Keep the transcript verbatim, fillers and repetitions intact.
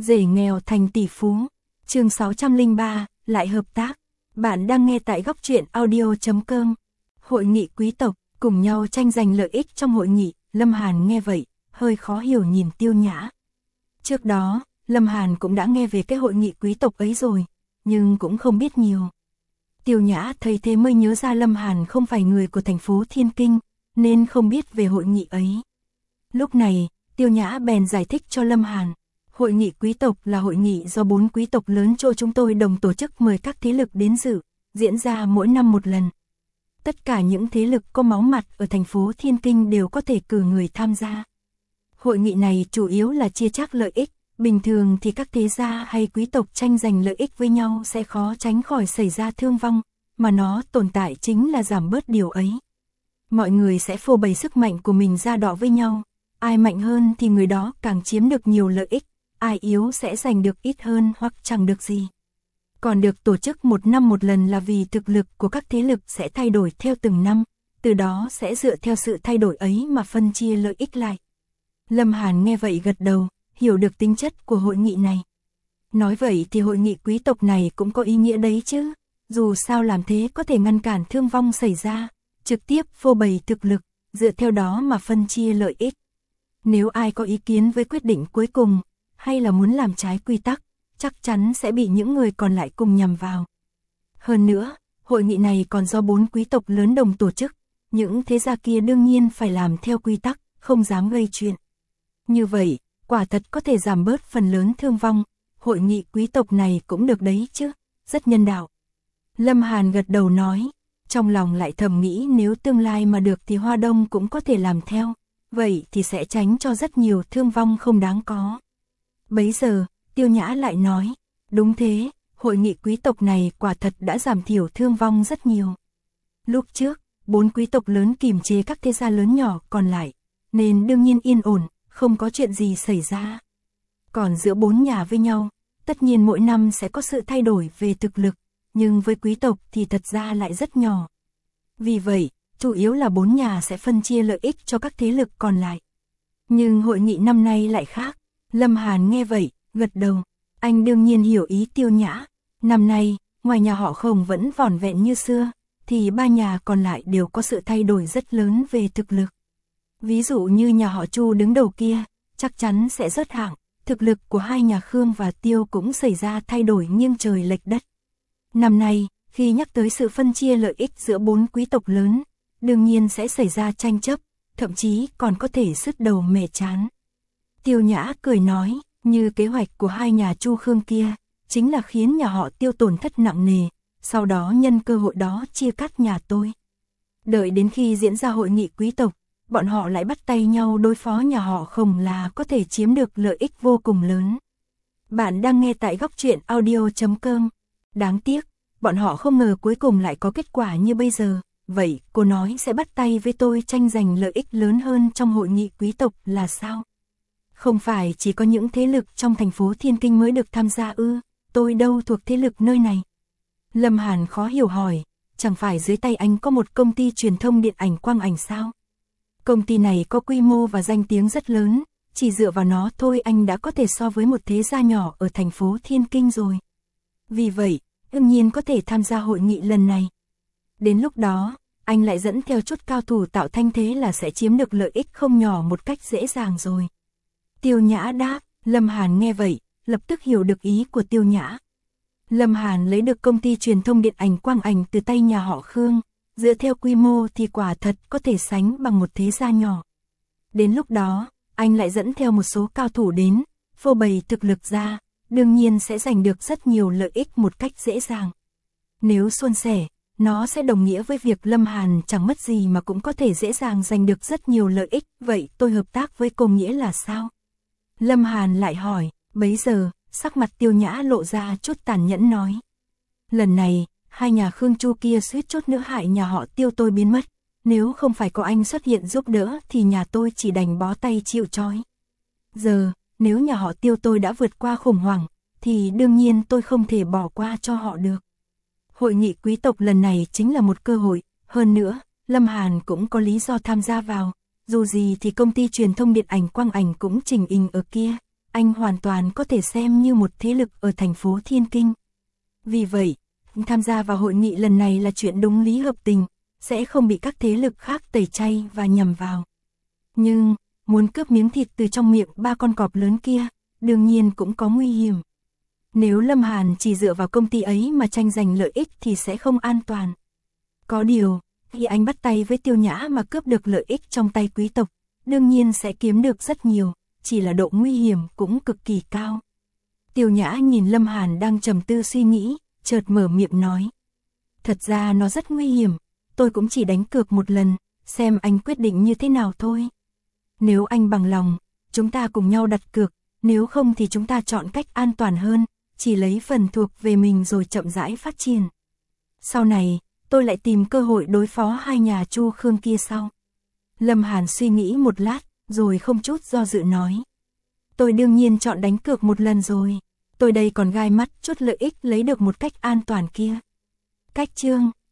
Rể nghèo thành tỷ phú. Chương sáu trăm lẻ ba, lại hợp tác. Bạn đang nghe tại góc truyện audio chấm com. Hội nghị quý tộc, cùng nhau tranh giành lợi ích trong hội nghị, Lâm Hàn nghe vậy, hơi khó hiểu nhìn Tiêu Nhã. Trước đó, Lâm Hàn cũng đã nghe về cái hội nghị quý tộc ấy rồi, nhưng cũng không biết nhiều. Tiêu Nhã thấy thế mới nhớ ra Lâm Hàn không phải người của thành phố Thiên Kinh, nên không biết về hội nghị ấy. Lúc này, Tiêu Nhã bèn giải thích cho Lâm Hàn. Hội nghị quý tộc là hội nghị do bốn quý tộc lớn chỗ chúng tôi đồng tổ chức mời các thế lực đến dự, diễn ra mỗi năm một lần. Tất cả những thế lực có máu mặt ở thành phố Thiên Kinh đều có thể cử người tham gia. Hội nghị này chủ yếu là chia chác lợi ích, bình thường thì các thế gia hay quý tộc tranh giành lợi ích với nhau sẽ khó tránh khỏi xảy ra thương vong, mà nó tồn tại chính là giảm bớt điều ấy. Mọi người sẽ phô bày sức mạnh của mình ra đọ với nhau, ai mạnh hơn thì người đó càng chiếm được nhiều lợi ích, ai yếu sẽ giành được ít hơn hoặc chẳng được gì. Còn được tổ chức một năm một lần là vì thực lực của các thế lực sẽ thay đổi theo từng năm, từ đó sẽ dựa theo sự thay đổi ấy mà phân chia lợi ích lại. Lâm Hàn nghe vậy gật đầu, hiểu được tính chất của hội nghị này. Nói vậy thì hội nghị quý tộc này cũng có ý nghĩa đấy chứ, dù sao làm thế có thể ngăn cản thương vong xảy ra, trực tiếp phô bày thực lực, dựa theo đó mà phân chia lợi ích. Nếu ai có ý kiến với quyết định cuối cùng, hay là muốn làm trái quy tắc, chắc chắn sẽ bị những người còn lại cùng nhằm vào. Hơn nữa, hội nghị này còn do bốn quý tộc lớn đồng tổ chức, những thế gia kia đương nhiên phải làm theo quy tắc, không dám gây chuyện. Như vậy, quả thật có thể giảm bớt phần lớn thương vong, hội nghị quý tộc này cũng được đấy chứ, rất nhân đạo. Lâm Hàn gật đầu nói, trong lòng lại thầm nghĩ nếu tương lai mà được thì Hoa Đông cũng có thể làm theo, vậy thì sẽ tránh cho rất nhiều thương vong không đáng có. Bấy giờ, Tiêu Nhã lại nói, đúng thế, hội nghị quý tộc này quả thật đã giảm thiểu thương vong rất nhiều. Lúc trước, bốn quý tộc lớn kiềm chế các thế gia lớn nhỏ còn lại, nên đương nhiên yên ổn, không có chuyện gì xảy ra. Còn giữa bốn nhà với nhau, tất nhiên mỗi năm sẽ có sự thay đổi về thực lực, nhưng với quý tộc thì thật ra lại rất nhỏ. Vì vậy, chủ yếu là bốn nhà sẽ phân chia lợi ích cho các thế lực còn lại. Nhưng hội nghị năm nay lại khác. Lâm Hàn nghe vậy, gật đầu. Anh đương nhiên hiểu ý Tiêu Nhã. Năm nay, ngoài nhà họ Khổng vẫn vỏn vẹn như xưa, thì ba nhà còn lại đều có sự thay đổi rất lớn về thực lực. Ví dụ như nhà họ Chu đứng đầu kia, chắc chắn sẽ rớt hạng. Thực lực của hai nhà Khương và Tiêu cũng xảy ra thay đổi nghiêng trời lệch đất. Năm nay, khi nhắc tới sự phân chia lợi ích giữa bốn quý tộc lớn, đương nhiên sẽ xảy ra tranh chấp, thậm chí còn có thể sứt đầu mẻ trán. Tiêu Nhã cười nói, như kế hoạch của hai nhà Chu Khương kia, chính là khiến nhà họ Tiêu tổn thất nặng nề, sau đó nhân cơ hội đó chia cắt nhà tôi. Đợi đến khi diễn ra hội nghị quý tộc, bọn họ lại bắt tay nhau đối phó nhà họ Khổng là có thể chiếm được lợi ích vô cùng lớn. Bạn đang nghe tại góc truyện audio chấm com. Đáng tiếc, bọn họ không ngờ cuối cùng lại có kết quả như bây giờ. Vậy cô nói sẽ bắt tay với tôi tranh giành lợi ích lớn hơn trong hội nghị quý tộc là sao? Không phải chỉ có những thế lực trong thành phố Thiên Kinh mới được tham gia ư, tôi đâu thuộc thế lực nơi này. Lâm Hàn khó hiểu hỏi, chẳng phải dưới tay anh có một công ty truyền thông điện ảnh quang ảnh sao? Công ty này có quy mô và danh tiếng rất lớn, chỉ dựa vào nó thôi anh đã có thể so với một thế gia nhỏ ở thành phố Thiên Kinh rồi. Vì vậy, đương nhiên có thể tham gia hội nghị lần này. Đến lúc đó, anh lại dẫn theo chút cao thủ tạo thanh thế là sẽ chiếm được lợi ích không nhỏ một cách dễ dàng rồi. Tiêu Nhã đáp, Lâm Hàn nghe vậy, lập tức hiểu được ý của Tiêu Nhã. Lâm Hàn lấy được công ty truyền thông điện ảnh quang ảnh từ tay nhà họ Khương, dựa theo quy mô thì quả thật có thể sánh bằng một thế gia nhỏ. Đến lúc đó, anh lại dẫn theo một số cao thủ đến, phô bày thực lực ra, đương nhiên sẽ giành được rất nhiều lợi ích một cách dễ dàng. Nếu suôn sẻ, nó sẽ đồng nghĩa với việc Lâm Hàn chẳng mất gì mà cũng có thể dễ dàng giành được rất nhiều lợi ích. Vậy tôi hợp tác với cô nghĩa là sao? Lâm Hàn lại hỏi, bấy giờ, sắc mặt Tiêu Nhã lộ ra chút tàn nhẫn nói. Lần này, hai nhà Khương Chu kia suýt chút nữa hại nhà họ Tiêu tôi biến mất. Nếu không phải có anh xuất hiện giúp đỡ thì nhà tôi chỉ đành bó tay chịu trói. Giờ, nếu nhà họ Tiêu tôi đã vượt qua khủng hoảng, thì đương nhiên tôi không thể bỏ qua cho họ được. Hội nghị quý tộc lần này chính là một cơ hội, hơn nữa, Lâm Hàn cũng có lý do tham gia vào. Dù gì thì công ty truyền thông điện ảnh quang ảnh cũng trình hình ở kia, anh hoàn toàn có thể xem như một thế lực ở thành phố Thiên Kinh. Vì vậy, tham gia vào hội nghị lần này là chuyện đúng lý hợp tình, sẽ không bị các thế lực khác tẩy chay và nhầm vào. Nhưng, muốn cướp miếng thịt từ trong miệng ba con cọp lớn kia, đương nhiên cũng có nguy hiểm. Nếu Lâm Hàn chỉ dựa vào công ty ấy mà tranh giành lợi ích thì sẽ không an toàn. Có điều, khi anh bắt tay với Tiêu Nhã mà cướp được lợi ích trong tay quý tộc, đương nhiên sẽ kiếm được rất nhiều, chỉ là độ nguy hiểm cũng cực kỳ cao. Tiêu Nhã nhìn Lâm Hàn đang trầm tư suy nghĩ, chợt mở miệng nói. Thật ra nó rất nguy hiểm, tôi cũng chỉ đánh cược một lần, xem anh quyết định như thế nào thôi. Nếu anh bằng lòng, chúng ta cùng nhau đặt cược, nếu không thì chúng ta chọn cách an toàn hơn, chỉ lấy phần thuộc về mình rồi chậm rãi phát triển. Sau này, tôi lại tìm cơ hội đối phó hai nhà Chu Khương kia sau. Lâm Hàn suy nghĩ một lát, rồi không chút do dự nói. Tôi đương nhiên chọn đánh cược một lần rồi, tôi đây còn gai mắt chút lợi ích lấy được một cách an toàn kia. Cách chương